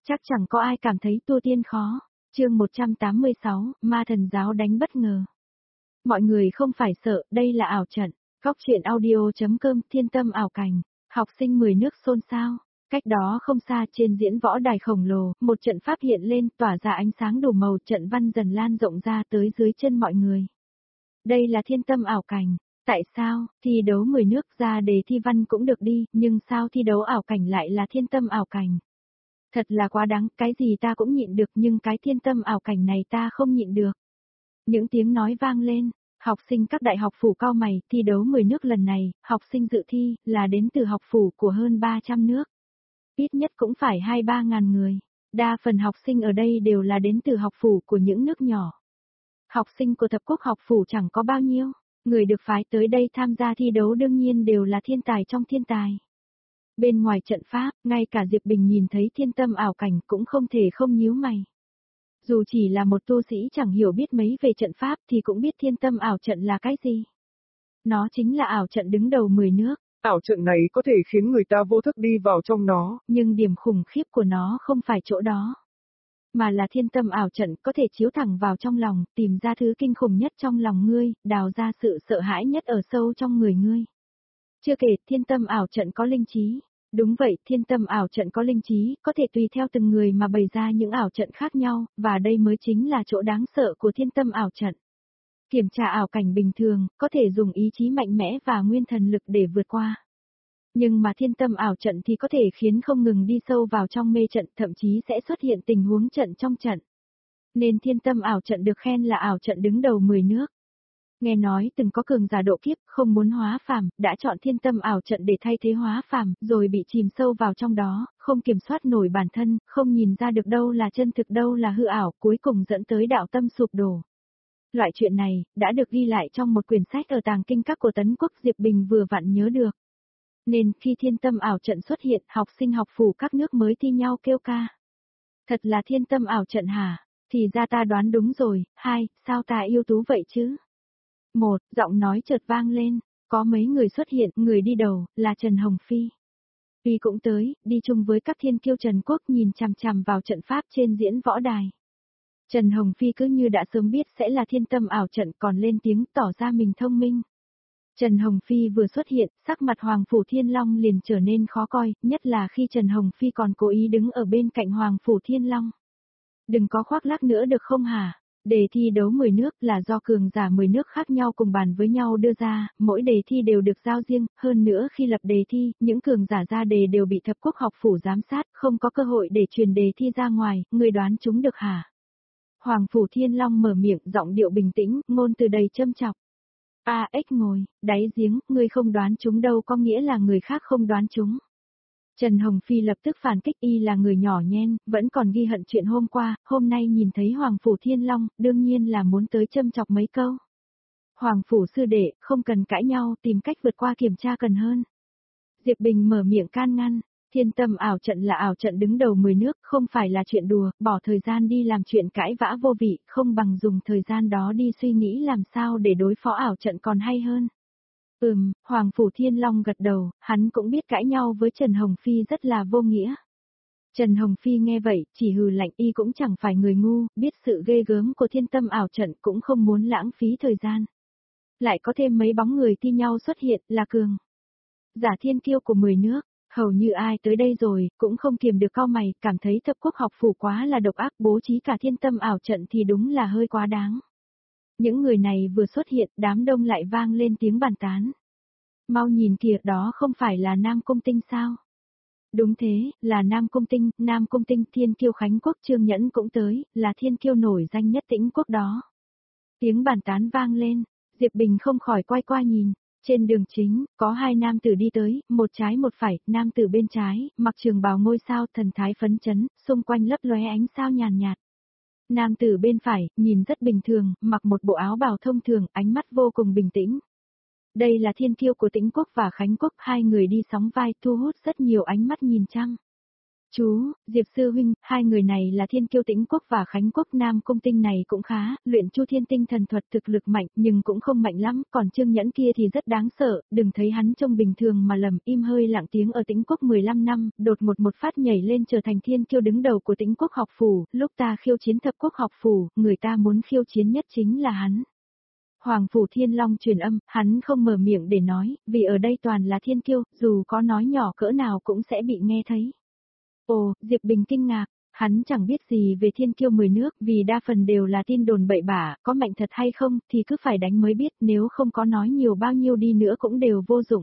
Chắc chẳng có ai cảm thấy tu tiên khó. Chương 186, Ma Thần Giáo đánh bất ngờ. Mọi người không phải sợ, đây là ảo trận. Góc truyện audio.com Thiên Tâm ảo cảnh. Học sinh 10 nước xôn xao. Cách đó không xa trên diễn võ đài khổng lồ, một trận pháp hiện lên tỏa ra ánh sáng đủ màu, trận văn dần lan rộng ra tới dưới chân mọi người. Đây là Thiên Tâm ảo cảnh. Tại sao, thi đấu 10 nước ra đề thi văn cũng được đi, nhưng sao thi đấu ảo cảnh lại là Thiên Tâm ảo cảnh? Thật là quá đáng, cái gì ta cũng nhịn được nhưng cái Thiên Tâm ảo cảnh này ta không nhịn được. Những tiếng nói vang lên, học sinh các đại học phủ cau mày, thi đấu 10 nước lần này, học sinh dự thi là đến từ học phủ của hơn 300 nước. Ít nhất cũng phải 2-3 ngàn người. Đa phần học sinh ở đây đều là đến từ học phủ của những nước nhỏ. Học sinh của thập quốc học phủ chẳng có bao nhiêu, người được phái tới đây tham gia thi đấu đương nhiên đều là thiên tài trong thiên tài. Bên ngoài trận pháp, ngay cả Diệp Bình nhìn thấy Thiên Tâm ảo cảnh cũng không thể không nhíu mày. Dù chỉ là một tu sĩ chẳng hiểu biết mấy về trận pháp thì cũng biết Thiên Tâm ảo trận là cái gì. Nó chính là ảo trận đứng đầu 10 nước. Ảo trận này có thể khiến người ta vô thức đi vào trong nó. Nhưng điểm khủng khiếp của nó không phải chỗ đó. Mà là Thiên Tâm ảo trận có thể chiếu thẳng vào trong lòng, tìm ra thứ kinh khủng nhất trong lòng ngươi, đào ra sự sợ hãi nhất ở sâu trong người ngươi. Chưa kể, Thiên Tâm ảo trận có linh trí. Đúng vậy, Thiên Tâm ảo trận có linh trí, có thể tùy theo từng người mà bày ra những ảo trận khác nhau, và đây mới chính là chỗ đáng sợ của Thiên Tâm ảo trận. Kiểm tra ảo cảnh bình thường, có thể dùng ý chí mạnh mẽ và nguyên thần lực để vượt qua. Nhưng mà Thiên Tâm ảo trận thì có thể khiến không ngừng đi sâu vào trong mê trận, thậm chí sẽ xuất hiện tình huống trận trong trận. Nên Thiên Tâm ảo trận được khen là ảo trận đứng đầu 10 nước. Nghe nói từng có cường giả độ kiếp, không muốn hóa phàm, đã chọn Thiên Tâm ảo trận để thay thế hóa phàm, rồi bị chìm sâu vào trong đó, không kiểm soát nổi bản thân, không nhìn ra được đâu là chân thực đâu là hư ảo, cuối cùng dẫn tới đạo tâm sụp đổ. Loại chuyện này, đã được ghi lại trong một quyển sách ở tàng kinh các của Tấn Quốc, Diệp Bình vừa vặn nhớ được. Nên khi Thiên Tâm ảo trận xuất hiện, học sinh học phủ các nước mới thi nhau kêu ca. Thật là Thiên Tâm ảo trận hả? Thì ra ta đoán đúng rồi. 2, sao ta yêu tú vậy chứ? 1, giọng nói chợt vang lên, có mấy người xuất hiện, người đi đầu, là Trần Hồng Phi. Phi cũng tới, đi chung với các thiên kiêu Trần Quốc nhìn chằm chằm vào trận pháp trên diễn võ đài. Trần Hồng Phi cứ như đã sớm biết sẽ là Thiên Tâm ảo trận còn lên tiếng tỏ ra mình thông minh. Trần Hồng Phi vừa xuất hiện, sắc mặt Hoàng Phủ Thiên Long liền trở nên khó coi, nhất là khi Trần Hồng Phi còn cố ý đứng ở bên cạnh Hoàng Phủ Thiên Long. Đừng có khoác lác nữa được không hả? Đề thi đấu 10 nước là do cường giả 10 nước khác nhau cùng bàn với nhau đưa ra, mỗi đề thi đều được giao riêng, hơn nữa khi lập đề thi, những cường giả ra đề đều bị thập quốc học phủ giám sát, không có cơ hội để truyền đề thi ra ngoài, người đoán chúng được hả? Hoàng Phủ Thiên Long mở miệng, giọng điệu bình tĩnh, ngôn từ đầy châm chọc. Ếch ngồi, đáy giếng, ngươi không đoán chúng đâu có nghĩa là người khác không đoán chúng. Trần Hồng Phi lập tức phản kích, y là người nhỏ nhen, vẫn còn ghi hận chuyện hôm qua, hôm nay nhìn thấy Hoàng Phủ Thiên Long, đương nhiên là muốn tới châm chọc mấy câu. Hoàng Phủ sư đệ, không cần cãi nhau, tìm cách vượt qua kiểm tra cần hơn. Diệp Bình mở miệng can ngăn, Thiên Tâm ảo trận là ảo trận đứng đầu 10 nước, không phải là chuyện đùa, bỏ thời gian đi làm chuyện cãi vã vô vị, không bằng dùng thời gian đó đi suy nghĩ làm sao để đối phó ảo trận còn hay hơn. Hoàng Phủ Thiên Long gật đầu, hắn cũng biết cãi nhau với Trần Hồng Phi rất là vô nghĩa. Trần Hồng Phi nghe vậy, chỉ hừ lạnh, y cũng chẳng phải người ngu, biết sự ghê gớm của Thiên Tâm ảo trận cũng không muốn lãng phí thời gian. Lại có thêm mấy bóng người thi nhau xuất hiện, là cường giả thiên kiêu của 10 nước, hầu như ai tới đây rồi, cũng không kiềm được cau mày, cảm thấy thập quốc học phủ quá là độc ác, bố trí cả Thiên Tâm ảo trận thì đúng là hơi quá đáng. Những người này vừa xuất hiện, đám đông lại vang lên tiếng bàn tán. Mau nhìn kìa, đó không phải là Nam Cung Tinh sao? Đúng thế, là Nam Cung Tinh thiên kiêu Khánh Quốc Trương Nhẫn cũng tới, là thiên kiêu nổi danh nhất Tĩnh Quốc đó. Tiếng bàn tán vang lên, Diệp Bình không khỏi quay qua nhìn, trên đường chính, có hai nam tử đi tới, một trái một phải, nam tử bên trái, mặc trường bào ngôi sao thần thái phấn chấn, xung quanh lấp lóe ánh sao nhàn nhạt. Nam tử bên phải, nhìn rất bình thường, mặc một bộ áo bào thông thường, ánh mắt vô cùng bình tĩnh. Đây là thiên kiêu của Tĩnh Quốc và Khánh Quốc, hai người đi sóng vai thu hút rất nhiều ánh mắt nhìn chăm. Chú, Diệp Sư Huynh, hai người này là Thiên Kiêu Tĩnh Quốc và Khánh Quốc. Nam Cung Tinh này cũng khá, luyện Chu Thiên Tinh thần thuật thực lực mạnh nhưng cũng không mạnh lắm, còn Trương Nhẫn kia thì rất đáng sợ, đừng thấy hắn trông bình thường mà lầm im hơi lặng tiếng ở Tĩnh Quốc 15 năm, đột một phát nhảy lên trở thành Thiên Kiêu đứng đầu của Tĩnh Quốc học phủ, lúc ta khiêu chiến Thập Quốc học phủ, người ta muốn khiêu chiến nhất chính là hắn. Hoàng Phủ Thiên Long truyền âm, hắn không mở miệng để nói, vì ở đây toàn là thiên kiêu, dù có nói nhỏ cỡ nào cũng sẽ bị nghe thấy. Ồ, Diệp Bình kinh ngạc, hắn chẳng biết gì về thiên kiêu 10 nước, vì đa phần đều là tin đồn bậy bạ, có mạnh thật hay không thì cứ phải đánh mới biết, nếu không có nói nhiều bao nhiêu đi nữa cũng đều vô dụng.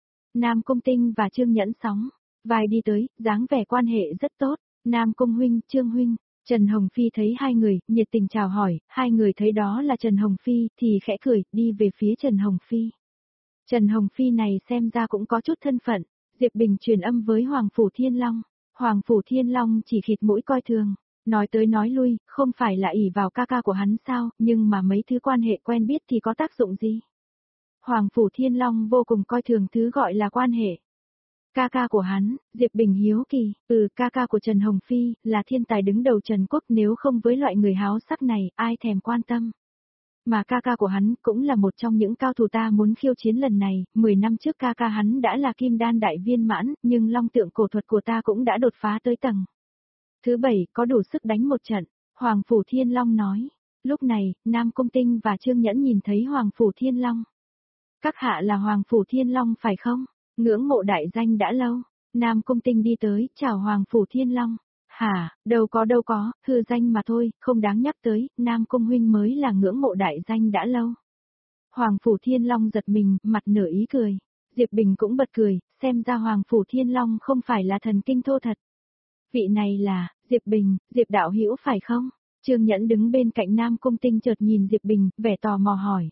Nam Cung Tinh và Trương Nhẫn sóng vai đi tới, dáng vẻ quan hệ rất tốt, Nam Cung huynh, Trương huynh. Trần Hồng Phi thấy hai người, nhiệt tình chào hỏi, hai người thấy đó là Trần Hồng Phi, thì khẽ cười, đi về phía Trần Hồng Phi. Trần Hồng Phi này xem ra cũng có chút thân phận, Diệp Bình truyền âm với Hoàng Phủ Thiên Long. Hoàng Phủ Thiên Long chỉ khịt mũi coi thường, nói tới nói lui, không phải là ỷ vào ca ca của hắn sao, nhưng mà mấy thứ quan hệ quen biết thì có tác dụng gì? Hoàng Phủ Thiên Long vô cùng coi thường thứ gọi là quan hệ. Ca ca của hắn, Diệp Bình hiếu kỳ, ca ca của Trần Hồng Phi, là thiên tài đứng đầu Trần Quốc, nếu không với loại người háo sắc này, ai thèm quan tâm. Mà ca ca của hắn cũng là một trong những cao thủ ta muốn khiêu chiến lần này, 10 năm trước ca ca hắn đã là kim đan đại viên mãn, nhưng long tượng cổ thuật của ta cũng đã đột phá tới tầng thứ 7, có đủ sức đánh một trận, Hoàng Phủ Thiên Long nói. Lúc này, Nam Cung Tinh và Trương Nhẫn nhìn thấy Hoàng Phủ Thiên Long. Các hạ là Hoàng Phủ Thiên Long phải không? Ngưỡng mộ đại danh đã lâu. Nam Cung Tinh đi tới, chào Hoàng Phủ Thiên Long. Hả, đâu có, hư danh mà thôi, không đáng nhắc tới, Nam Cung huynh mới là ngưỡng mộ đại danh đã lâu. Hoàng Phủ Thiên Long giật mình, mặt nở ý cười. Diệp Bình cũng bật cười, xem ra Hoàng Phủ Thiên Long không phải là thần kinh thô thật. Vị này là, Diệp Bình, Diệp đạo hữu phải không? Trương Nhẫn đứng bên cạnh Nam Cung Tinh chợt nhìn Diệp Bình, vẻ tò mò hỏi.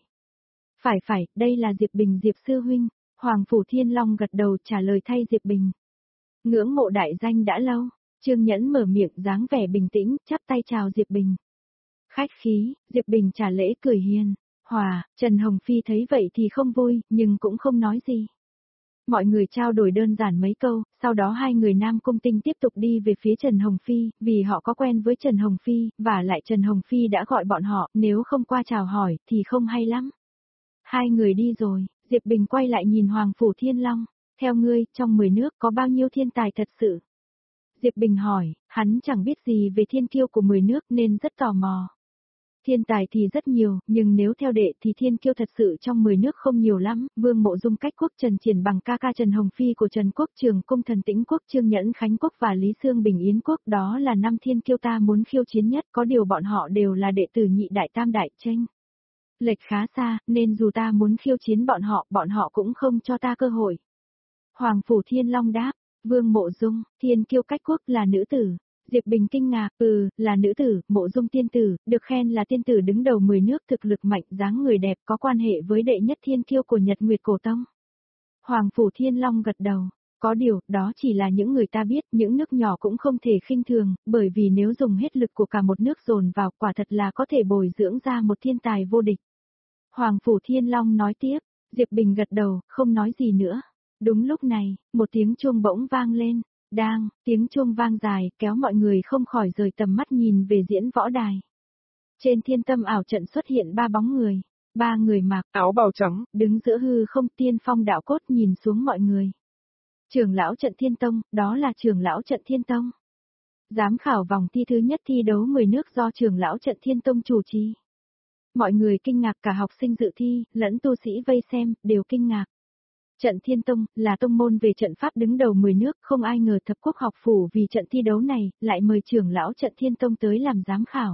Phải, đây là Diệp Bình Diệp sư huynh. Hoàng Phủ Thiên Long gật đầu trả lời thay Diệp Bình. Ngưỡng mộ đại danh đã lâu, Trương Nhẫn mở miệng dáng vẻ bình tĩnh, chắp tay chào Diệp Bình. Khách khí, Diệp Bình trả lễ cười hiền. Hòa, Trần Hồng Phi thấy vậy thì không vui, nhưng cũng không nói gì. Mọi người trao đổi đơn giản mấy câu, sau đó hai người Nam Cung Tinh tiếp tục đi về phía Trần Hồng Phi, vì họ có quen với Trần Hồng Phi, và lại Trần Hồng Phi đã gọi bọn họ, nếu không qua chào hỏi, thì không hay lắm. Hai người đi rồi, Diệp Bình quay lại nhìn Hoàng Phủ Thiên Long, theo ngươi, trong 10 nước có bao nhiêu thiên tài thật sự? Diệp Bình hỏi, hắn chẳng biết gì về thiên kiêu của 10 nước nên rất tò mò. Thiên tài thì rất nhiều, nhưng nếu theo đệ thì thiên kiêu thật sự trong 10 nước không nhiều lắm, Vương Mộ Dung Cách Quốc Trần Triển bằng ca ca Trần Hồng Phi của Trần Quốc, Trường Cung Thần Tĩnh Quốc, Trương Nhẫn Khánh Quốc và Lý Xương Bình Yến Quốc, đó là 5 thiên kiêu ta muốn khiêu chiến nhất, có điều bọn họ đều là đệ tử nhị đại tam đại tranh. Lệch khá xa, nên dù ta muốn khiêu chiến bọn họ cũng không cho ta cơ hội. Hoàng Phủ Thiên Long đáp, Vương Mộ Dung, thiên kiêu Cách Quốc là nữ tử. Diệp Bình kinh ngạc, là nữ tử, Mộ Dung tiên tử, được khen là tiên tử đứng đầu 10 nước, thực lực mạnh, dáng người đẹp, có quan hệ với đệ nhất thiên kiêu của Nhật Nguyệt Cổ Tông. Hoàng Phủ Thiên Long gật đầu, có điều, đó chỉ là những người ta biết, những nước nhỏ cũng không thể khinh thường, bởi vì nếu dùng hết lực của cả một nước dồn vào, quả thật là có thể bồi dưỡng ra một thiên tài vô địch. Hoàng Phủ Thiên Long nói tiếp, Diệp Bình gật đầu, không nói gì nữa. Đúng lúc này, một tiếng chuông bỗng vang lên. Đang, tiếng chuông vang dài, kéo mọi người không khỏi rời tầm mắt nhìn về diễn võ đài. Trên thiên tâm ảo trận xuất hiện 3 bóng người. 3 người mặc áo bào trắng, đứng giữa hư không, tiên phong đạo cốt nhìn xuống mọi người. Trưởng lão trận Thiên Tông, đó là trưởng lão trận Thiên Tông. Giám khảo vòng thi thứ nhất thi đấu 10 nước do trưởng lão trận Thiên Tông chủ trì. Mọi người kinh ngạc, cả học sinh dự thi, lẫn tu sĩ vây xem, đều kinh ngạc. Trận Thiên Tông, là tông môn về trận pháp đứng đầu 10 nước, không ai ngờ Thập Quốc học phủ vì trận thi đấu này, lại mời trưởng lão trận Thiên Tông tới làm giám khảo.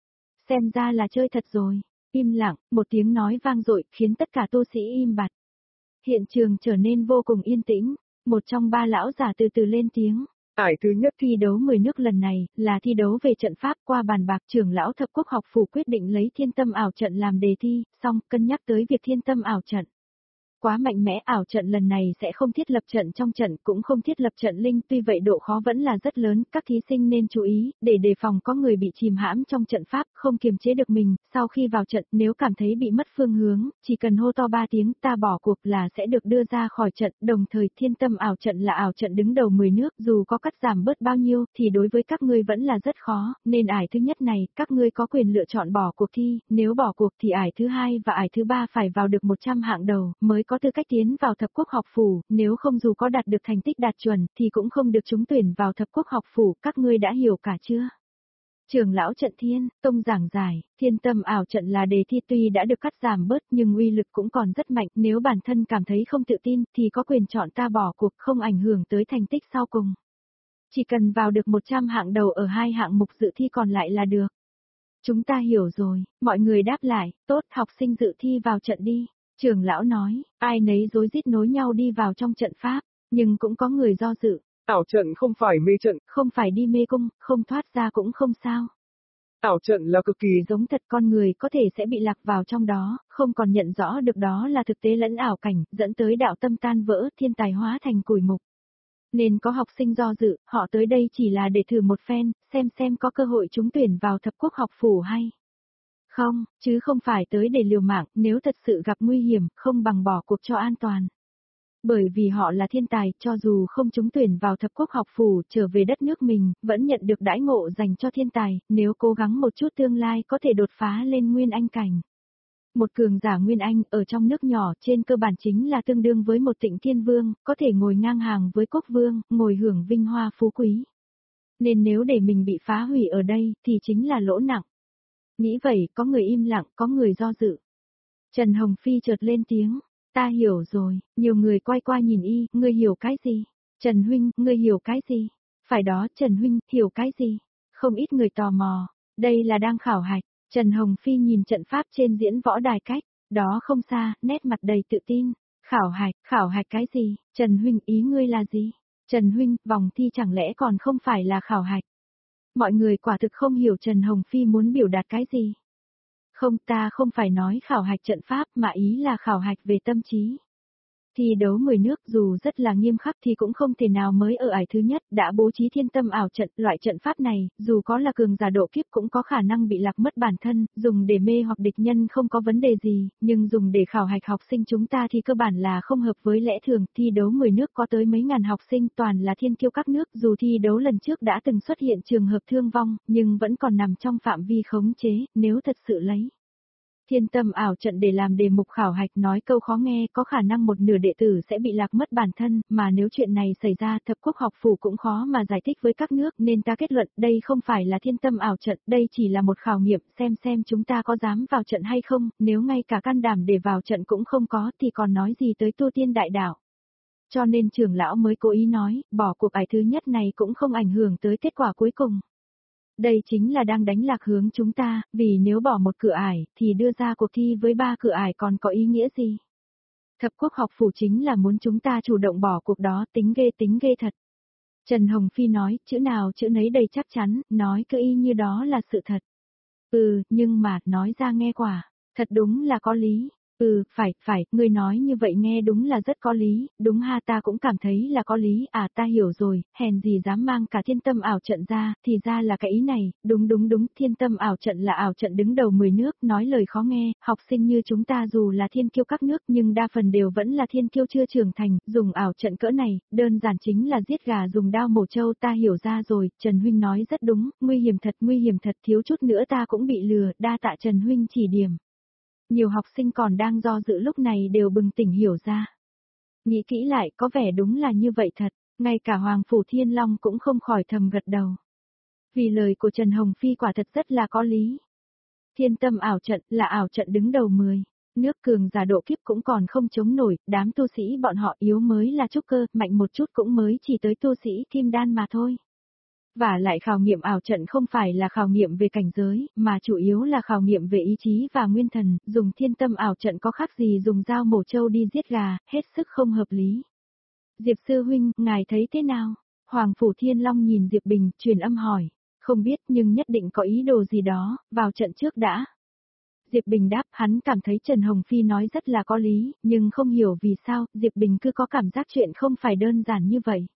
Xem ra là chơi thật rồi. Im lặng, một tiếng nói vang dội, khiến tất cả tu sĩ im bặt. Hiện trường trở nên vô cùng yên tĩnh, một trong 3 lão già từ từ lên tiếng. Ải thứ nhất thi đấu 10 nước lần này, là thi đấu về trận pháp, qua bàn bạc trưởng lão Thập Quốc học phủ quyết định lấy thiên tâm ảo trận làm đề thi, xong cân nhắc tới việc thiên tâm ảo trận. quá mạnh mẽ, ảo trận lần này sẽ không thiết lập trận trong trận, cũng không thiết lập trận linh, tuy vậy độ khó vẫn là rất lớn, các thí sinh nên chú ý, để đề phòng có người bị chìm hãm trong trận pháp, không kiềm chế được mình, sau khi vào trận, nếu cảm thấy bị mất phương hướng, chỉ cần hô to 3 tiếng ta bỏ cuộc là sẽ được đưa ra khỏi trận, đồng thời thiên tâm ảo trận là ảo trận đứng đầu 10 nước, dù có cắt giảm bớt bao nhiêu, thì đối với các ngươi vẫn là rất khó, nên ải thứ nhất này, các ngươi có quyền lựa chọn bỏ cuộc thi, nếu bỏ cuộc thì ải thứ hai và ải thứ ba phải vào được 100 hạng đầu, mới có tư cách tiến vào thập quốc học phủ, nếu không dù có đạt được thành tích đạt chuẩn, thì cũng không được trúng tuyển vào thập quốc học phủ, các ngươi đã hiểu cả chưa? Trưởng lão trận thiên, tông giảng giải, thiên tâm ảo trận là đề thi tuy đã được cắt giảm bớt nhưng uy lực cũng còn rất mạnh, nếu bản thân cảm thấy không tự tin thì có quyền chọn ta bỏ cuộc không ảnh hưởng tới thành tích sau cùng. Chỉ cần vào được 100 hạng đầu ở 2 hạng mục dự thi còn lại là được. Chúng ta hiểu rồi, mọi người đáp lại, tốt, học sinh dự thi vào trận đi. Trưởng lão nói, ai nấy rối rít nối nhau đi vào trong trận pháp, nhưng cũng có người do dự. Ảo trận không phải mê trận. Không phải đi mê cung, không thoát ra cũng không sao. Ảo trận là cực kỳ giống thật, con người có thể sẽ bị lạc vào trong đó, không còn nhận rõ được đó là thực tế lẫn ảo cảnh, dẫn tới đạo tâm tan vỡ, thiên tài hóa thành củi mục. Nên có học sinh do dự, họ tới đây chỉ là để thử một phen, xem có cơ hội trúng tuyển vào thập quốc học phủ hay không, chứ không phải tới để liều mạng, nếu thật sự gặp nguy hiểm, không bằng bỏ cuộc cho an toàn. Bởi vì họ là thiên tài, cho dù không trúng tuyển vào thập quốc học phủ, trở về đất nước mình, vẫn nhận được đãi ngộ dành cho thiên tài, nếu cố gắng một chút tương lai có thể đột phá lên nguyên anh cảnh. Một cường giả nguyên anh ở trong nước nhỏ trên cơ bản chính là tương đương với một Tịnh Thiên Vương, có thể ngồi ngang hàng với Cốc Vương, ngồi hưởng vinh hoa phú quý. Nên nếu để mình bị phá hủy ở đây, thì chính là lỗ nặng. Nghĩ vậy, có người im lặng, có người do dự. Trần Hồng Phi chợt lên tiếng. Ta hiểu rồi, nhiều người quay qua nhìn y, ngươi hiểu cái gì? Trần Huynh, ngươi hiểu cái gì? Phải đó, Trần Huynh, hiểu cái gì? Không ít người tò mò, đây là đang khảo hạch. Trần Hồng Phi nhìn trận pháp trên diễn võ đài cách, đó không xa, nét mặt đầy tự tin. Khảo hạch cái gì? Trần Huynh, ý ngươi là gì? Trần Huynh, vòng thi chẳng lẽ còn không phải là khảo hạch? Mọi người quả thực không hiểu Trần Hồng Phi muốn biểu đạt cái gì. Không, ta không phải nói khảo hạch trận pháp mà ý là khảo hạch về tâm trí. Thi đấu 10 nước dù rất là nghiêm khắc thì cũng không thể nào mới ở ải thứ nhất đã bố trí thiên tâm ảo trận. Loại trận pháp này, dù có là cường giả độ kiếp cũng có khả năng bị lạc mất bản thân, dùng để mê hoặc địch nhân không có vấn đề gì, nhưng dùng để khảo hạch học sinh chúng ta thì cơ bản là không hợp với lẽ thường. Thi đấu 10 nước có tới mấy ngàn học sinh toàn là thiên kiêu các nước, dù thi đấu lần trước đã từng xuất hiện trường hợp thương vong, nhưng vẫn còn nằm trong phạm vi khống chế, nếu thật sự lấy thiên tâm ảo trận để làm đề mục khảo hạch nói câu khó nghe có khả năng một nửa đệ tử sẽ bị lạc mất bản thân, mà nếu chuyện này xảy ra thập quốc học phủ cũng khó mà giải thích với các nước nên ta kết luận đây không phải là thiên tâm ảo trận, đây chỉ là một khảo nghiệm xem chúng ta có dám vào trận hay không, nếu ngay cả can đảm để vào trận cũng không có thì còn nói gì tới tu tiên đại đạo. Cho nên trưởng lão mới cố ý nói, bỏ cuộc ải thứ nhất này cũng không ảnh hưởng tới kết quả cuối cùng. Đây chính là đang đánh lạc hướng chúng ta, vì nếu bỏ một cửa ải, thì đưa ra cuộc thi với 3 cửa ải còn có ý nghĩa gì? Thập quốc học phủ chính là muốn chúng ta chủ động bỏ cuộc đó, tính ghê thật. Trần Hồng Phi nói, chữ nào chữ nấy đầy chắc chắn, nói cứ y như đó là sự thật. Nhưng mà, nói ra nghe quả, thật đúng là có lý. Phải, ngươi nói như vậy nghe đúng là rất có lý, đúng ha, ta cũng cảm thấy là có lý, ta hiểu rồi, hèn gì dám mang cả thiên tâm ảo trận ra, thì ra là cái ý này, đúng, thiên tâm ảo trận là ảo trận đứng đầu 10 nước, nói lời khó nghe, học sinh như chúng ta dù là thiên kiêu các nước nhưng đa phần đều vẫn là thiên kiêu chưa trưởng thành, dùng ảo trận cỡ này, đơn giản chính là giết gà dùng đao mổ trâu, ta hiểu ra rồi, Trần Huynh nói rất đúng, nguy hiểm thật, thiếu chút nữa ta cũng bị lừa, đa tạ Trần Huynh chỉ điểm. Nhiều học sinh còn đang do dự lúc này đều bừng tỉnh hiểu ra. Nghĩ kỹ lại có vẻ đúng là như vậy thật, ngay cả Hoàng Phủ Thiên Long cũng không khỏi thầm gật đầu. Vì lời của Trần Hồng Phi quả thật rất là có lý. Thiên tâm ảo trận là ảo trận đứng đầu 10. Nước cường giả độ kiếp cũng còn không chống nổi, đám tu sĩ bọn họ yếu mới là trúc cơ, mạnh một chút cũng mới chỉ tới tu sĩ kim đan mà thôi. Và lại khảo nghiệm ảo trận không phải là khảo nghiệm về cảnh giới, mà chủ yếu là khảo nghiệm về ý chí và nguyên thần, dùng thiên tâm ảo trận có khác gì dùng dao mổ trâu đi giết gà, hết sức không hợp lý. Diệp Sư Huynh, ngài thấy thế nào? Hoàng Phủ Thiên Long nhìn Diệp Bình, truyền âm hỏi, không biết nhưng nhất định có ý đồ gì đó, vào trận trước đã. Diệp Bình đáp, hắn cảm thấy Trần Hồng Phi nói rất là có lý, nhưng không hiểu vì sao, Diệp Bình cứ có cảm giác chuyện không phải đơn giản như vậy.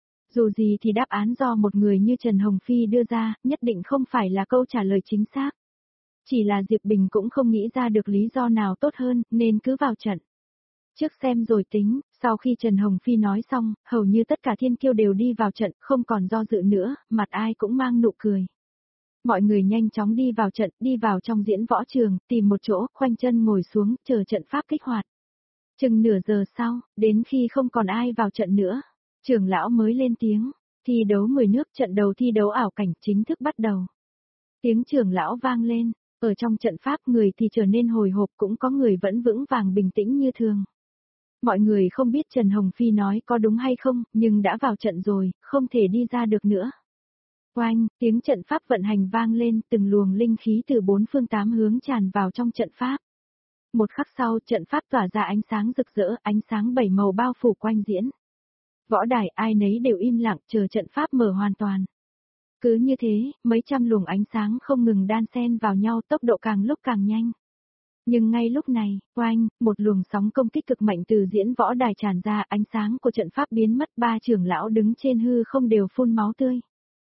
Dù gì thì đáp án do một người như Trần Hồng Phi đưa ra, nhất định không phải là câu trả lời chính xác. Chỉ là Diệp Bình cũng không nghĩ ra được lý do nào tốt hơn, nên cứ vào trận. Trước xem rồi tính, sau khi Trần Hồng Phi nói xong, hầu như tất cả thiên kiêu đều đi vào trận, không còn do dự nữa, mặt ai cũng mang nụ cười. Mọi người nhanh chóng đi vào trận, đi vào trong diễn võ trường, tìm một chỗ, khoanh chân ngồi xuống, chờ trận pháp kích hoạt. Chừng nửa giờ sau, đến khi không còn ai vào trận nữa, trưởng lão mới lên tiếng, thi đấu 10 nước, trận đầu thi đấu ảo cảnh chính thức bắt đầu. Tiếng trưởng lão vang lên, ở trong trận pháp người thì trở nên hồi hộp, cũng có người vẫn vững vàng bình tĩnh như thường. Mọi người không biết Trần Hồng Phi nói có đúng hay không, nhưng đã vào trận rồi, không thể đi ra được nữa. Oanh, tiếng trận pháp vận hành vang lên, từng luồng linh khí từ bốn phương tám hướng tràn vào trong trận pháp. Một khắc sau, trận pháp tỏa ra ánh sáng rực rỡ, ánh sáng bảy màu bao phủ quanh diễn. Võ đài ai nấy đều im lặng chờ trận pháp mở hoàn toàn. Cứ như thế, mấy trăm luồng ánh sáng không ngừng đan xen vào nhau, tốc độ càng lúc càng nhanh. Nhưng ngay lúc này, oanh, một luồng sóng công kích cực mạnh từ diễn võ đài tràn ra, ánh sáng của trận pháp biến mất, ba trưởng lão đứng trên hư không đều phun máu tươi.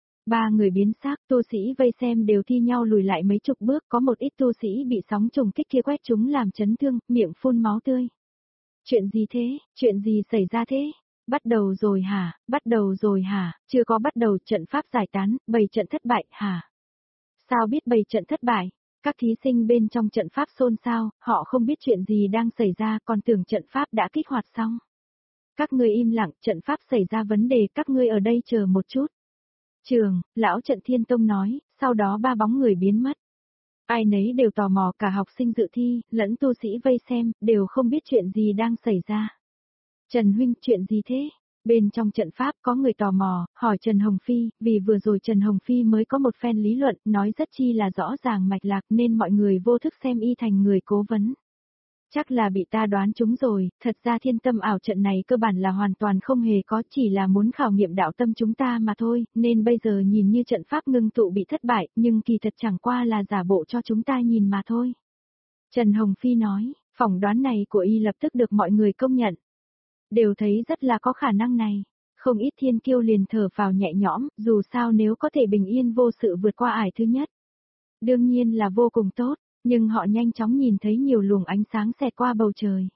Ba người biến xác, tu sĩ vây xem đều thi nhau lùi lại mấy chục bước, có một ít tu sĩ bị sóng trùng kích kia quét chúng làm chấn thương, miệng phun máu tươi. Chuyện gì thế, chuyện gì xảy ra thế? Bắt đầu rồi hả, bắt đầu rồi hả, chưa có bắt đầu trận pháp giải tán, bày trận thất bại hả? Sao biết bày trận thất bại? Các thí sinh bên trong trận pháp xôn xao, họ không biết chuyện gì đang xảy ra, còn tưởng trận pháp đã kích hoạt xong. Các ngươi im lặng, trận pháp xảy ra vấn đề, các ngươi ở đây chờ một chút. Trường, lão trận Thiên Tông nói, sau đó ba bóng người biến mất. Ai nấy đều tò mò, cả học sinh dự thi, lẫn tu sĩ vây xem, đều không biết chuyện gì đang xảy ra. Trần huynh, chuyện gì thế? Bên trong trận pháp có người tò mò, hỏi Trần Hồng Phi, vì vừa rồi Trần Hồng Phi mới có một phen lý luận, nói rất chi là rõ ràng mạch lạc nên mọi người vô thức xem y thành người cố vấn. Chắc là bị ta đoán trúng rồi, thật ra thiên tâm ảo trận này cơ bản là hoàn toàn không hề có, chỉ là muốn khảo nghiệm đạo tâm chúng ta mà thôi, nên bây giờ nhìn như trận pháp ngưng tụ bị thất bại, nhưng kỳ thật chẳng qua là giả bộ cho chúng ta nhìn mà thôi. Trần Hồng Phi nói, phỏng đoán này của y lập tức được mọi người công nhận. Đều thấy rất là có khả năng này. Không ít thiên kiêu liền thở vào nhẹ nhõm, dù sao nếu có thể bình yên vô sự vượt qua ải thứ nhất. Đương nhiên là vô cùng tốt, nhưng họ nhanh chóng nhìn thấy nhiều luồng ánh sáng xẹt qua bầu trời.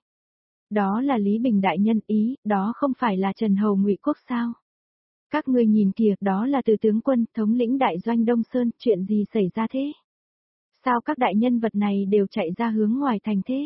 Đó là Lý Bình đại nhân, ý, đó không phải là Trần Hầu Ngụy Quốc sao? Các ngươi nhìn kìa, đó là Từ tướng quân, thống lĩnh đại doanh Đông Sơn, chuyện gì xảy ra thế? Sao các đại nhân vật này đều chạy ra hướng ngoài thành thế?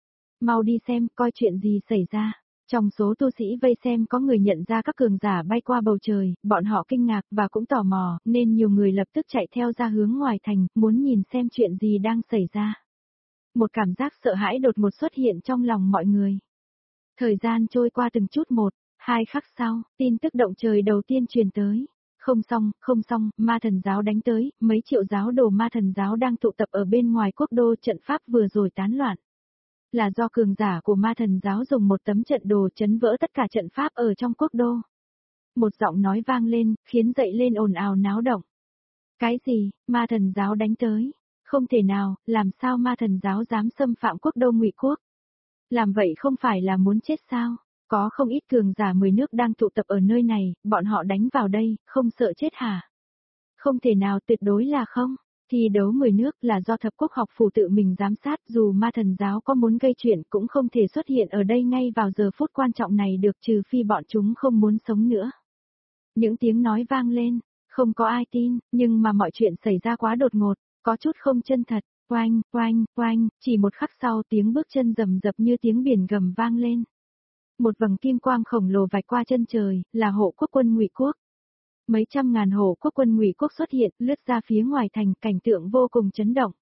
Mau đi xem, coi chuyện gì xảy ra. Trong số tu sĩ vây xem có người nhận ra các cường giả bay qua bầu trời, bọn họ kinh ngạc và cũng tò mò, nên nhiều người lập tức chạy theo ra hướng ngoài thành, muốn nhìn xem chuyện gì đang xảy ra. Một cảm giác sợ hãi đột ngột xuất hiện trong lòng mọi người. Thời gian trôi qua từng chút một, 2 khắc sau, tin tức động trời đầu tiên truyền tới. Không xong, ma thần giáo đánh tới, mấy triệu giáo đồ ma thần giáo đang tụ tập ở bên ngoài quốc đô, trận pháp vừa rồi tán loạn. Là do cường giả của ma thần giáo dùng một tấm trận đồ chấn vỡ tất cả trận pháp ở trong quốc đô. Một giọng nói vang lên, khiến dậy lên ồn ào náo động. Cái gì, ma thần giáo đánh tới? Không thể nào, làm sao ma thần giáo dám xâm phạm quốc đô Ngụy Quốc? Làm vậy không phải là muốn chết sao? Có không ít cường giả 10 nước đang tụ tập ở nơi này, bọn họ đánh vào đây, không sợ chết hả? Không thể nào, tuyệt đối là không. Thi đấu 10 nước là do thập quốc học phủ tự mình giám sát, dù ma thần giáo có muốn gây chuyện cũng không thể xuất hiện ở đây ngay vào giờ phút quan trọng này được, trừ phi bọn chúng không muốn sống nữa. Những tiếng nói vang lên, không có ai tin, nhưng mà mọi chuyện xảy ra quá đột ngột, có chút không chân thật. Oanh, oanh, oanh, chỉ một khắc sau tiếng bước chân rầm rập như tiếng biển gầm vang lên. Một vầng kim quang khổng lồ vạch qua chân trời, là hộ quốc quân Ngụy Quốc. Mấy trăm ngàn hộ quốc quân Ngụy Quốc xuất hiện, lướt ra phía ngoài thành, cảnh tượng vô cùng chấn động.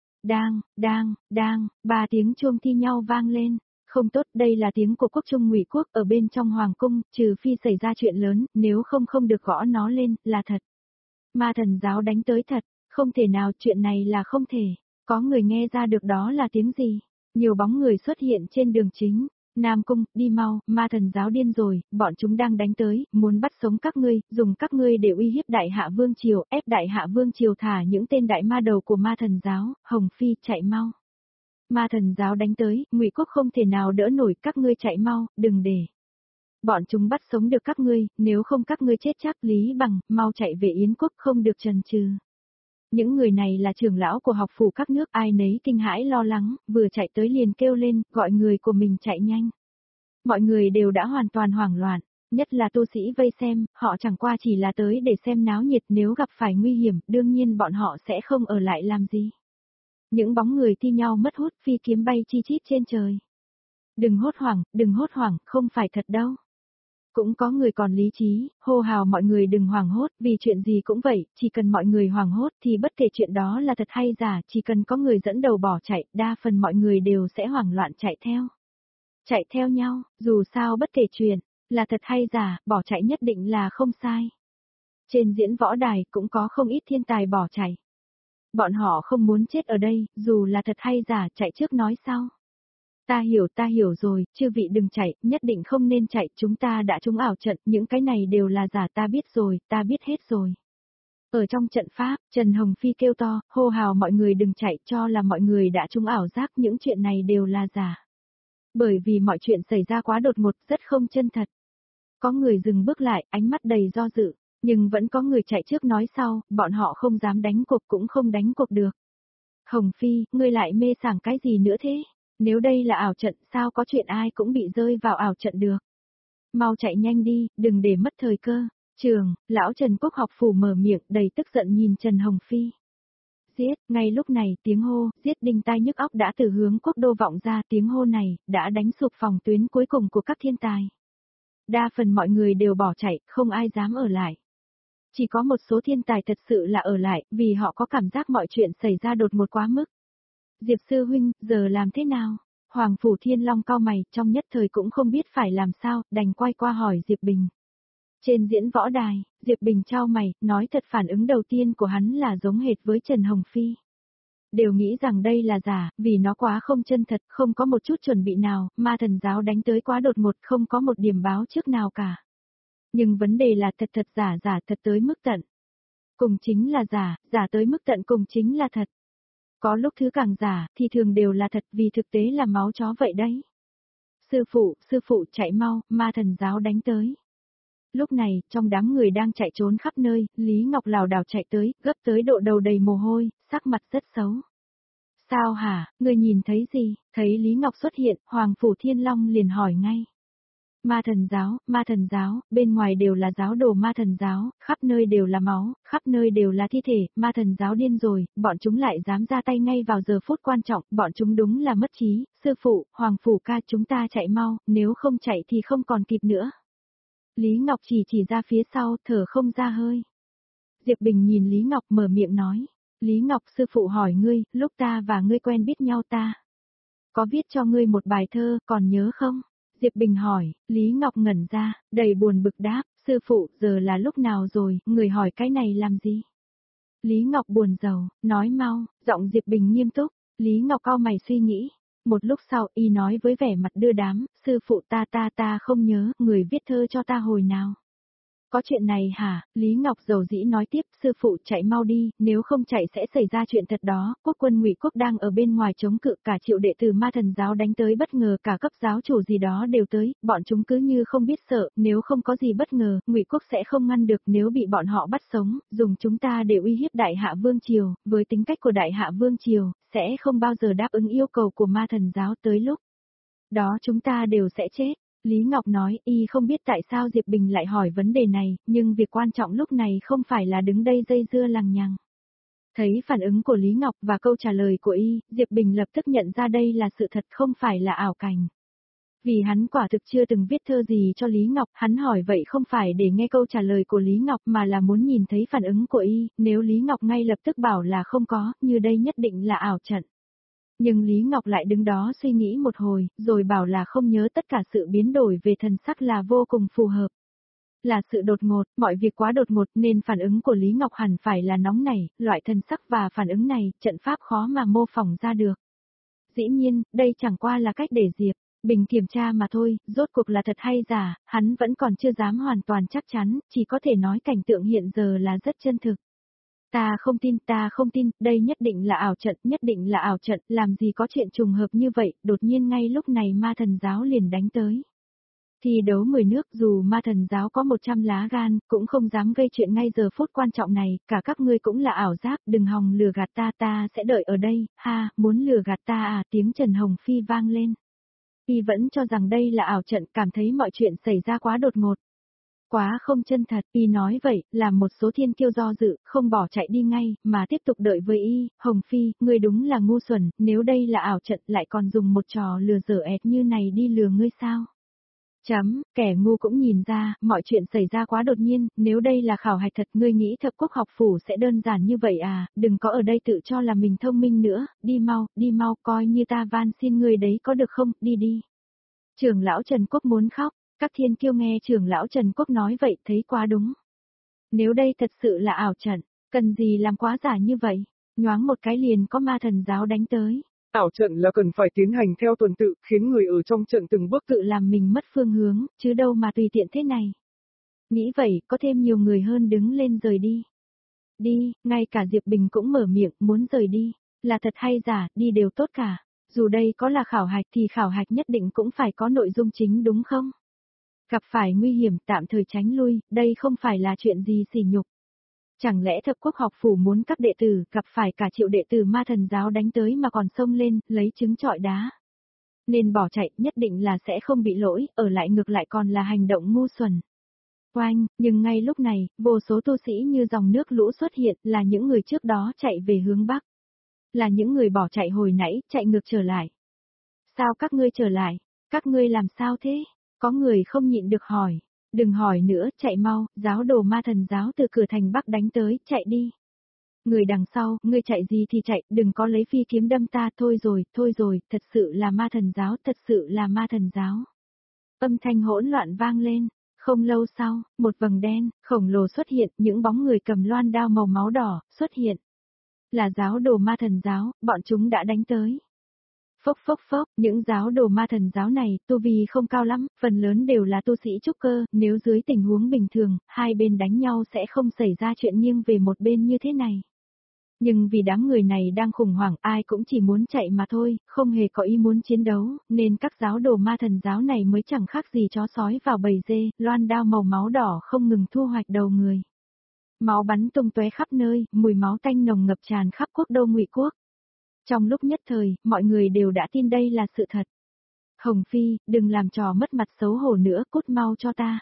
Đang, 3 tiếng chuông thi nhau vang lên. Không tốt, đây là tiếng của quốc trung Ngụy Quốc ở bên trong hoàng cung, trừ phi xảy ra chuyện lớn, nếu không được gõ nó lên, là thật. Ma thần giáo đánh tới thật, không thể nào, chuyện này là không thể. Có người nghe ra được đó là tiếng gì? Nhiều bóng người xuất hiện trên đường chính. Nam Cung, đi mau, ma thần giáo điên rồi, bọn chúng đang đánh tới, muốn bắt sống các ngươi, dùng các ngươi để uy hiếp Đại Hạ Vương Triều, ép Đại Hạ Vương Triều thả những tên đại ma đầu của ma thần giáo. Hồng Phi, chạy mau. Ma thần giáo đánh tới, Ngụy Quốc không thể nào đỡ nổi, các ngươi chạy mau, đừng để bọn chúng bắt sống được các ngươi, nếu không các ngươi chết chắc. Lý Bằng, mau chạy về Yến Quốc, không được chần chừ. Những người này là trưởng lão của học phủ các nước, ai nấy kinh hãi lo lắng, vừa chạy tới liền kêu lên, gọi người của mình chạy nhanh. Mọi người đều đã hoàn toàn hoảng loạn, nhất là tu sĩ vây xem, họ chẳng qua chỉ là tới để xem náo nhiệt, nếu gặp phải nguy hiểm, đương nhiên bọn họ sẽ không ở lại làm gì. Những bóng người thi nhau mất hút, phi kiếm bay chi chít trên trời. Đừng hốt hoảng, không phải thật đâu. Cũng có người còn lý trí, hô hào mọi người đừng hoảng hốt, vì chuyện gì cũng vậy, chỉ cần mọi người hoảng hốt thì bất kể chuyện đó là thật hay giả, chỉ cần có người dẫn đầu bỏ chạy, đa phần mọi người đều sẽ hoảng loạn chạy theo. Chạy theo nhau, dù sao bất kể chuyện là thật hay giả, bỏ chạy nhất định là không sai. Trên diễn võ đài cũng có không ít thiên tài bỏ chạy. Bọn họ không muốn chết ở đây, dù là thật hay giả, chạy trước nói sau. Ta hiểu rồi, chư vị đừng chạy, nhất định không nên chạy, chúng ta đã trúng ảo trận, những cái này đều là giả, ta biết rồi, ta biết hết rồi. Ở trong trận pháp, Trần Hồng Phi kêu to, hô hào mọi người đừng chạy, cho là mọi người đã trúng ảo giác, những chuyện này đều là giả. Bởi vì mọi chuyện xảy ra quá đột ngột, rất không chân thật. Có người dừng bước lại, ánh mắt đầy do dự, nhưng vẫn có người chạy trước nói sau, bọn họ không dám đánh cuộc cũng không đánh cuộc được. Hồng Phi, ngươi lại mê sảng cái gì nữa thế? Nếu đây là ảo trận, sao có chuyện ai cũng bị rơi vào ảo trận được? Mau chạy nhanh đi, đừng để mất thời cơ. Lão Trần Quốc học phủ mở miệng đầy tức giận nhìn Trần Hồng Phi. Giết, ngay lúc này tiếng hô, giết đinh tai nhức óc đã từ hướng quốc đô vọng ra, tiếng hô này, đã đánh sụp phòng tuyến cuối cùng của các thiên tài. Đa phần mọi người đều bỏ chạy, không ai dám ở lại. Chỉ có một số thiên tài thật sự là ở lại, vì họ có cảm giác mọi chuyện xảy ra đột ngột quá mức. Diệp sư huynh, giờ làm thế nào? Hoàng Phủ Thiên Long cau mày, trong nhất thời cũng không biết phải làm sao, đành quay qua hỏi Diệp Bình. Trên diễn võ đài, Diệp Bình chau mày, nói thật phản ứng đầu tiên của hắn là giống hệt với Trần Hồng Phi. Đều nghĩ rằng đây là giả, vì nó quá không chân thật, không có một chút chuẩn bị nào, ma thần giáo đánh tới quá đột ngột, không có một điểm báo trước nào cả. Nhưng vấn đề là thật giả thật tới mức tận. Cùng chính là giả tới mức tận cùng chính là thật. Có lúc thứ càng giả, thì thường đều là thật vì thực tế là máu chó vậy đấy. Sư phụ chạy mau, ma thần giáo đánh tới. Lúc này, trong đám người đang chạy trốn khắp nơi, Lý Ngọc lảo đảo chạy tới, gấp tới độ đầu đầy mồ hôi, sắc mặt rất xấu. Sao hả, ngươi nhìn thấy gì? Thấy Lý Ngọc xuất hiện, Hoàng Phủ Thiên Long liền hỏi ngay. Ma thần giáo, bên ngoài đều là giáo đồ ma thần giáo, khắp nơi đều là máu, khắp nơi đều là thi thể, ma thần giáo điên rồi, bọn chúng lại dám ra tay ngay vào giờ phút quan trọng, bọn chúng đúng là mất trí, sư phụ, Hoàng Phủ ca chúng ta chạy mau, nếu không chạy thì không còn kịp nữa. Lý Ngọc chỉ ra phía sau, thở không ra hơi. Diệp Bình nhìn Lý Ngọc mở miệng nói, Lý Ngọc sư phụ hỏi ngươi, lúc ta và ngươi quen biết nhau ta có viết cho ngươi một bài thơ, còn nhớ không? Diệp Bình hỏi, Lý Ngọc ngẩn ra, đầy buồn bực đáp, sư phụ, giờ là lúc nào rồi, người hỏi cái này làm gì? Lý Ngọc buồn rầu, nói mau, giọng Diệp Bình nghiêm túc, Lý Ngọc cau mày suy nghĩ. Một lúc sau, y nói với vẻ mặt đưa đám, sư phụ ta không nhớ, người viết thơ cho ta hồi nào. Có chuyện này hả? Lý Ngọc dầu dĩ nói tiếp, sư phụ chạy mau đi, nếu không chạy sẽ xảy ra chuyện thật đó, quốc quân Ngụy Quốc đang ở bên ngoài chống cự, cả triệu đệ tử ma thần giáo đánh tới bất ngờ, cả cấp giáo chủ gì đó đều tới, bọn chúng cứ như không biết sợ, nếu không có gì bất ngờ, Ngụy Quốc sẽ không ngăn được, nếu bị bọn họ bắt sống, dùng chúng ta để uy hiếp Đại Hạ Vương Triều, với tính cách của Đại Hạ Vương Triều, sẽ không bao giờ đáp ứng yêu cầu của ma thần giáo, tới lúc đó chúng ta đều sẽ chết. Lý Ngọc nói, y không biết tại sao Diệp Bình lại hỏi vấn đề này, nhưng việc quan trọng lúc này không phải là đứng đây dây dưa lằng nhằng. Thấy phản ứng của Lý Ngọc và câu trả lời của y, Diệp Bình lập tức nhận ra đây là sự thật không phải là ảo cảnh. Vì hắn quả thực chưa từng viết thơ gì cho Lý Ngọc, hắn hỏi vậy không phải để nghe câu trả lời của Lý Ngọc mà là muốn nhìn thấy phản ứng của y, nếu Lý Ngọc ngay lập tức bảo là không có, như đây nhất định là ảo trận. Nhưng Lý Ngọc lại đứng đó suy nghĩ một hồi, rồi bảo là không nhớ tất cả sự biến đổi về thần sắc là vô cùng phù hợp. Là sự đột ngột, mọi việc quá đột ngột nên phản ứng của Lý Ngọc hẳn phải là nóng nảy, loại thần sắc và phản ứng này, trận pháp khó mà mô phỏng ra được. Dĩ nhiên, đây chẳng qua là cách để Diệp Bình kiểm tra mà thôi, rốt cuộc là thật hay giả, hắn vẫn còn chưa dám hoàn toàn chắc chắn, chỉ có thể nói cảnh tượng hiện giờ là rất chân thực. Ta không tin, đây nhất định là ảo trận, nhất định là ảo trận, làm gì có chuyện trùng hợp như vậy, đột nhiên ngay lúc này ma thần giáo liền đánh tới. Thi đấu 10 nước dù ma thần giáo có 100 lá gan, cũng không dám gây chuyện ngay giờ phút quan trọng này, cả các ngươi cũng là ảo giác, đừng hòng lừa gạt ta sẽ đợi ở đây, ha, muốn lừa gạt ta à, tiếng Trần Hồng Phi vang lên. Y vẫn cho rằng đây là ảo trận, cảm thấy mọi chuyện xảy ra quá đột ngột. Quá không chân thật, Y nói vậy, làm một số thiên kiêu do dự, không bỏ chạy đi ngay, mà tiếp tục đợi với Y, Hồng Phi, ngươi đúng là ngu xuẩn, nếu đây là ảo trận lại còn dùng một trò lừa dở ẹt như này đi lừa ngươi sao? Kẻ ngu cũng nhìn ra, mọi chuyện xảy ra quá đột nhiên, nếu đây là khảo hạch thật ngươi nghĩ Thập Quốc học phủ sẽ đơn giản như vậy à, đừng có ở đây tự cho là mình thông minh nữa, đi mau, coi như ta van xin ngươi đấy có được không, đi. Trưởng lão Trần Quốc muốn khóc, các thiên kiêu nghe trưởng lão Trần Quốc nói vậy thấy quá đúng. Nếu đây thật sự là ảo trận, cần gì làm quá giả như vậy, nhoáng một cái liền có ma thần giáo đánh tới. Ảo trận là cần phải tiến hành theo tuần tự, khiến người ở trong trận từng bước tự làm mình mất phương hướng, chứ đâu mà tùy tiện thế này. Nghĩ vậy, có thêm nhiều người hơn đứng lên rời đi. Đi, ngay cả Diệp Bình cũng mở miệng, muốn rời đi. Là thật hay giả, đi đều tốt cả. Dù đây có là khảo hạch thì khảo hạch nhất định cũng phải có nội dung chính đúng không? Gặp phải nguy hiểm tạm thời tránh lui, đây không phải là chuyện gì sỉ nhục. Chẳng lẽ Thập Quốc học phủ muốn các đệ tử gặp phải cả triệu đệ tử ma thần giáo đánh tới mà còn xông lên, lấy trứng trọi đá. Nên bỏ chạy nhất định là sẽ không bị lỗi, ở lại ngược lại còn là hành động ngu xuẩn. Oanh, nhưng ngay lúc này, vô số tu sĩ như dòng nước lũ xuất hiện là những người trước đó chạy về hướng Bắc. Là những người bỏ chạy hồi nãy, chạy ngược trở lại. Sao các ngươi trở lại? Các ngươi làm sao thế? Có người không nhịn được hỏi. Đừng hỏi nữa, chạy mau, giáo đồ ma thần giáo từ cửa thành Bắc đánh tới, chạy đi. Người đằng sau, ngươi chạy gì thì chạy, đừng có lấy phi kiếm đâm ta, thôi rồi, thật sự là ma thần giáo, thật sự là ma thần giáo. Âm thanh hỗn loạn vang lên, không lâu sau, một vầng đen, khổng lồ xuất hiện, những bóng người cầm loan đao màu máu đỏ, xuất hiện. Là giáo đồ ma thần giáo, bọn chúng đã đánh tới. Phốc, những giáo đồ ma thần giáo này, tu vi không cao lắm, phần lớn đều là tu sĩ trúc cơ, nếu dưới tình huống bình thường, hai bên đánh nhau sẽ không xảy ra chuyện nghiêng về một bên như thế này. Nhưng vì đám người này đang khủng hoảng ai cũng chỉ muốn chạy mà thôi, không hề có ý muốn chiến đấu, nên các giáo đồ ma thần giáo này mới chẳng khác gì chó sói vào bầy dê, loan đao màu máu đỏ không ngừng thu hoạch đầu người. Máu bắn tung tóe khắp nơi, mùi máu tanh nồng ngập tràn khắp quốc đô Ngụy Quốc. Trong lúc nhất thời, mọi người đều đã tin đây là sự thật. Hồng Phi, đừng làm trò mất mặt xấu hổ nữa, cút mau cho ta.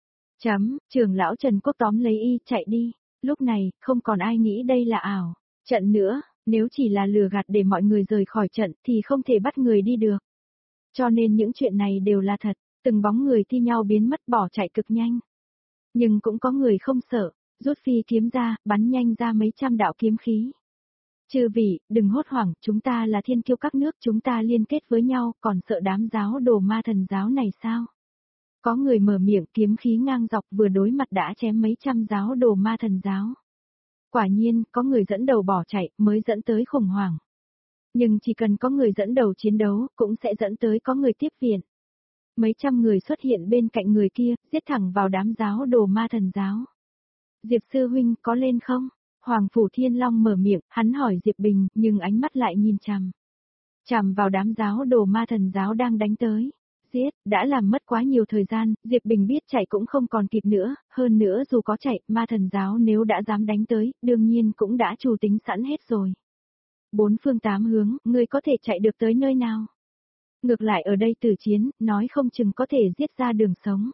Trưởng lão Trần Quốc tóm lấy Y, chạy đi. Lúc này, không còn ai nghĩ đây là ảo trận nữa, nếu chỉ là lừa gạt để mọi người rời khỏi trận thì không thể bắt người đi được. Cho nên những chuyện này đều là thật, từng bóng người thi nhau biến mất bỏ chạy cực nhanh. Nhưng cũng có người không sợ, rút phi kiếm ra, bắn nhanh ra mấy trăm đạo kiếm khí. Chư vị, đừng hốt hoảng, chúng ta là thiên kiêu các nước, chúng ta liên kết với nhau, còn sợ đám giáo đồ ma thần giáo này sao? Có người mở miệng kiếm khí ngang dọc vừa đối mặt đã chém mấy trăm giáo đồ ma thần giáo. Quả nhiên, có người dẫn đầu bỏ chạy, mới dẫn tới khủng hoảng. Nhưng chỉ cần có người dẫn đầu chiến đấu, cũng sẽ dẫn tới có người tiếp viện. Mấy trăm người xuất hiện bên cạnh người kia, giết thẳng vào đám giáo đồ ma thần giáo. Diệp sư huynh có lên không? Hoàng Phủ Thiên Long mở miệng, hắn hỏi Diệp Bình, nhưng ánh mắt lại nhìn chằm vào đám giáo đồ ma thần giáo đang đánh tới. Giết, đã làm mất quá nhiều thời gian, Diệp Bình biết chạy cũng không còn kịp nữa, hơn nữa dù có chạy, ma thần giáo nếu đã dám đánh tới, đương nhiên cũng đã chủ tính sẵn hết rồi. Bốn phương tám hướng, ngươi có thể chạy được tới nơi nào? Ngược lại ở đây tử chiến, nói không chừng có thể giết ra đường sống.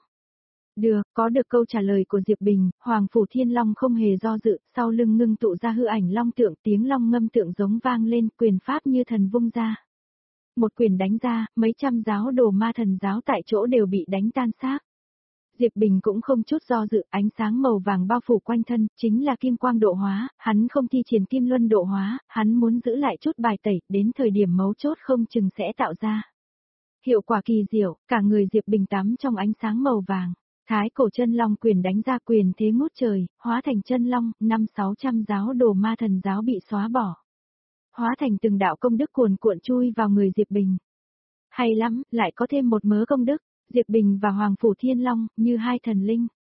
Có được câu trả lời của Diệp Bình, Hoàng Phủ Thiên Long không hề do dự, sau lưng ngưng tụ ra hư ảnh long tượng, tiếng long ngâm tượng giống vang lên, quyền pháp như thần vung ra. Một quyền đánh ra, mấy trăm giáo đồ ma thần giáo tại chỗ đều bị đánh tan xác. Diệp Bình cũng không chút do dự, ánh sáng màu vàng bao phủ quanh thân, chính là kim quang độ hóa, hắn không thi triển kim luân độ hóa, hắn muốn giữ lại chút bài tẩy, đến thời điểm mấu chốt không chừng sẽ tạo ra. Hiệu quả kỳ diệu, cả người Diệp Bình tắm trong ánh sáng màu vàng. Thái cổ chân long quyền đánh ra quyền thế ngút trời, hóa thành chân long, 500-600 giáo đồ ma thần giáo bị xóa bỏ. Hóa thành từng đạo công đức cuồn cuộn chui vào người Diệp Bình. Hay lắm, lại có thêm một mớ công đức, Diệp Bình và Hoàng Phủ Thiên Long, như hai thần linh.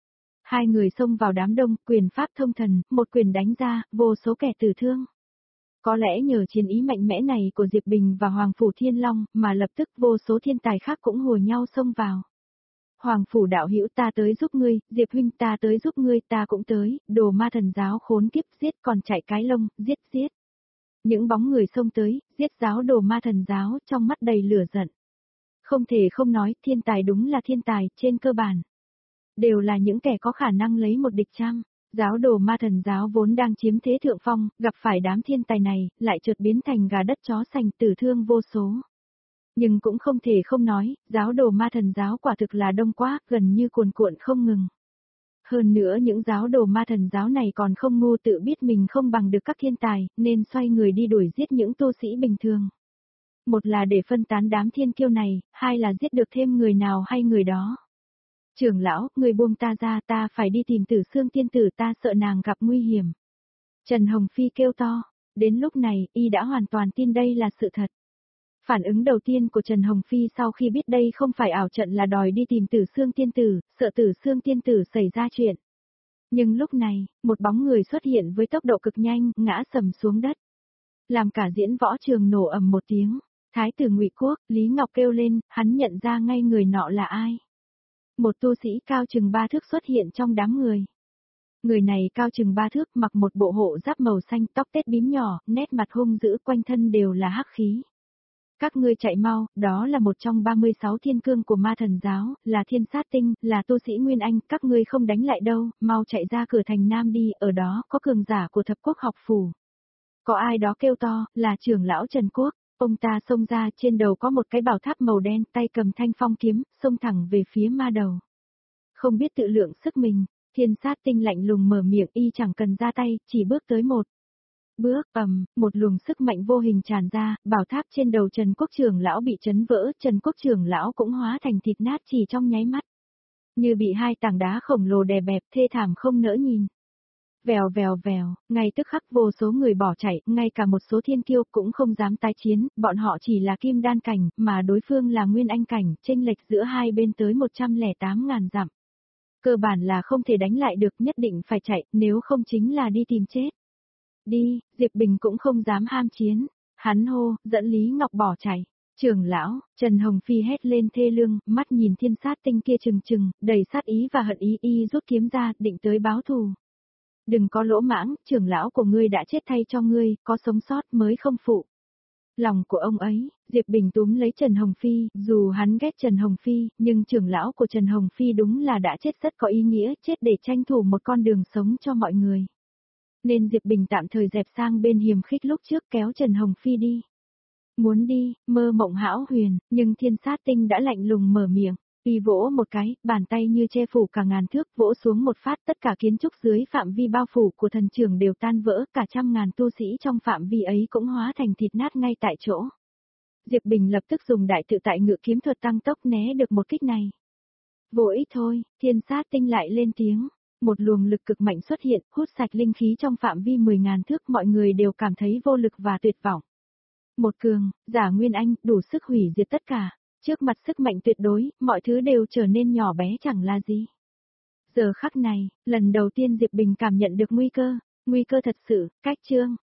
Hai người xông vào đám đông, quyền pháp thông thần, một quyền đánh ra, vô số kẻ tử thương. Có lẽ nhờ chiến ý mạnh mẽ này của Diệp Bình và Hoàng Phủ Thiên Long, mà lập tức vô số thiên tài khác cũng hùa nhau xông vào. Hoàng Phủ đạo hữu ta tới giúp ngươi, Diệp huynh ta tới giúp ngươi ta cũng tới, đồ ma thần giáo khốn kiếp giết còn chạy cái lông, giết giết. Những bóng người xông tới, giết giáo đồ ma thần giáo trong mắt đầy lửa giận. Không thể không nói, thiên tài đúng là thiên tài, trên cơ bản. Đều là những kẻ có khả năng lấy một địch trăm. Giáo đồ ma thần giáo vốn đang chiếm thế thượng phong, gặp phải đám thiên tài này, lại chợt biến thành gà đất chó sành tử thương vô số. Nhưng cũng không thể không nói, giáo đồ ma thần giáo quả thực là đông quá, gần như cuồn cuộn không ngừng. Hơn nữa những giáo đồ ma thần giáo này còn không ngu tự biết mình không bằng được các thiên tài, nên xoay người đi đuổi giết những tu sĩ bình thường. Một là để phân tán đám thiên kiêu này, hai là giết được thêm người nào hay người đó. Trưởng lão, người buông ta ra, ta phải đi tìm Tử Xương tiên tử, ta sợ nàng gặp nguy hiểm. Trần Hồng Phi kêu to, đến lúc này, y đã hoàn toàn tin đây là sự thật. Phản ứng đầu tiên của Trần Hồng Phi sau khi biết đây không phải ảo trận là đòi đi tìm Tử Xương tiên tử, sợ Tử Xương tiên tử xảy ra chuyện. Nhưng lúc này, một bóng người xuất hiện với tốc độ cực nhanh, ngã sầm xuống đất. Làm cả diễn võ trường nổ ầm một tiếng. Thái tử Ngụy Quốc, Lý Ngọc kêu lên, hắn nhận ra ngay người nọ là ai. Một tu sĩ cao chừng 3 thước xuất hiện trong đám người. Người này cao chừng 3 thước, mặc một bộ hộ giáp màu xanh, tóc tết bím nhỏ, nét mặt hung dữ, quanh thân đều là hắc khí. Các ngươi chạy mau, đó là một trong 36 thiên cương của ma thần giáo, là thiên sát tinh, là tu sĩ Nguyên Anh, các ngươi không đánh lại đâu, mau chạy ra cửa thành Nam đi, ở đó có cường giả của thập quốc học phủ. Có ai đó kêu to, là trưởng lão Trần Quốc. Ông ta xông ra, trên đầu có một cái bảo tháp màu đen, tay cầm thanh phong kiếm, xông thẳng về phía ma đầu. Không biết tự lượng sức mình, thiên sát tinh lạnh lùng mở miệng, y chẳng cần ra tay, chỉ bước tới một bước, một luồng sức mạnh vô hình tràn ra, bảo tháp trên đầu Trần Quốc trưởng lão bị chấn vỡ, Trần Quốc trưởng lão cũng hóa thành thịt nát chỉ trong nháy mắt. Như bị hai tảng đá khổng lồ đè bẹp, thê thảm không nỡ nhìn. Vèo vèo vèo, ngay tức khắc vô số người bỏ chạy, ngay cả một số thiên kiêu cũng không dám tái chiến, bọn họ chỉ là kim đan cảnh, mà đối phương là nguyên anh cảnh, chênh lệch giữa hai bên tới 108.000 dặm. Cơ bản là không thể đánh lại được, nhất định phải chạy, nếu không chính là đi tìm chết. Đi, Diệp Bình cũng không dám ham chiến, hắn hô, dẫn Lý Ngọc bỏ chạy. Trưởng lão, Trần Hồng Phi hét lên thê lương, mắt nhìn thiên sát tinh kia trừng trừng, đầy sát ý và hận ý, y rút kiếm ra, định tới báo thù. Đừng có lỗ mãng, trưởng lão của ngươi đã chết thay cho ngươi, có sống sót mới không phụ. Lòng của ông ấy, Diệp Bình túm lấy Trần Hồng Phi, dù hắn ghét Trần Hồng Phi, nhưng trưởng lão của Trần Hồng Phi đúng là đã chết rất có ý nghĩa, chết để tranh thủ một con đường sống cho mọi người. Nên Diệp Bình tạm thời dẹp sang bên hiềm khích lúc trước kéo Trần Hồng Phi đi. Muốn đi, mơ mộng hão huyền, nhưng thiên sát tinh đã lạnh lùng mở miệng. Y vỗ một cái, bàn tay như che phủ cả ngàn thước, vỗ xuống một phát, tất cả kiến trúc dưới phạm vi bao phủ của thần trưởng đều tan vỡ, cả trăm ngàn tu sĩ trong phạm vi ấy cũng hóa thành thịt nát ngay tại chỗ. Diệp Bình lập tức dùng đại tự tại ngự kiếm thuật tăng tốc né được một kích này. Vô ích thôi, thiên sát tinh lại lên tiếng. Một luồng lực cực mạnh xuất hiện, hút sạch linh khí trong phạm vi 10.000 thước, mọi người đều cảm thấy vô lực và tuyệt vọng. Một cường, giả Nguyên Anh, đủ sức hủy diệt tất cả. Trước mặt sức mạnh tuyệt đối, mọi thứ đều trở nên nhỏ bé chẳng là gì. Giờ khắc này, lần đầu tiên Diệp Bình cảm nhận được nguy cơ thật sự, cách chương.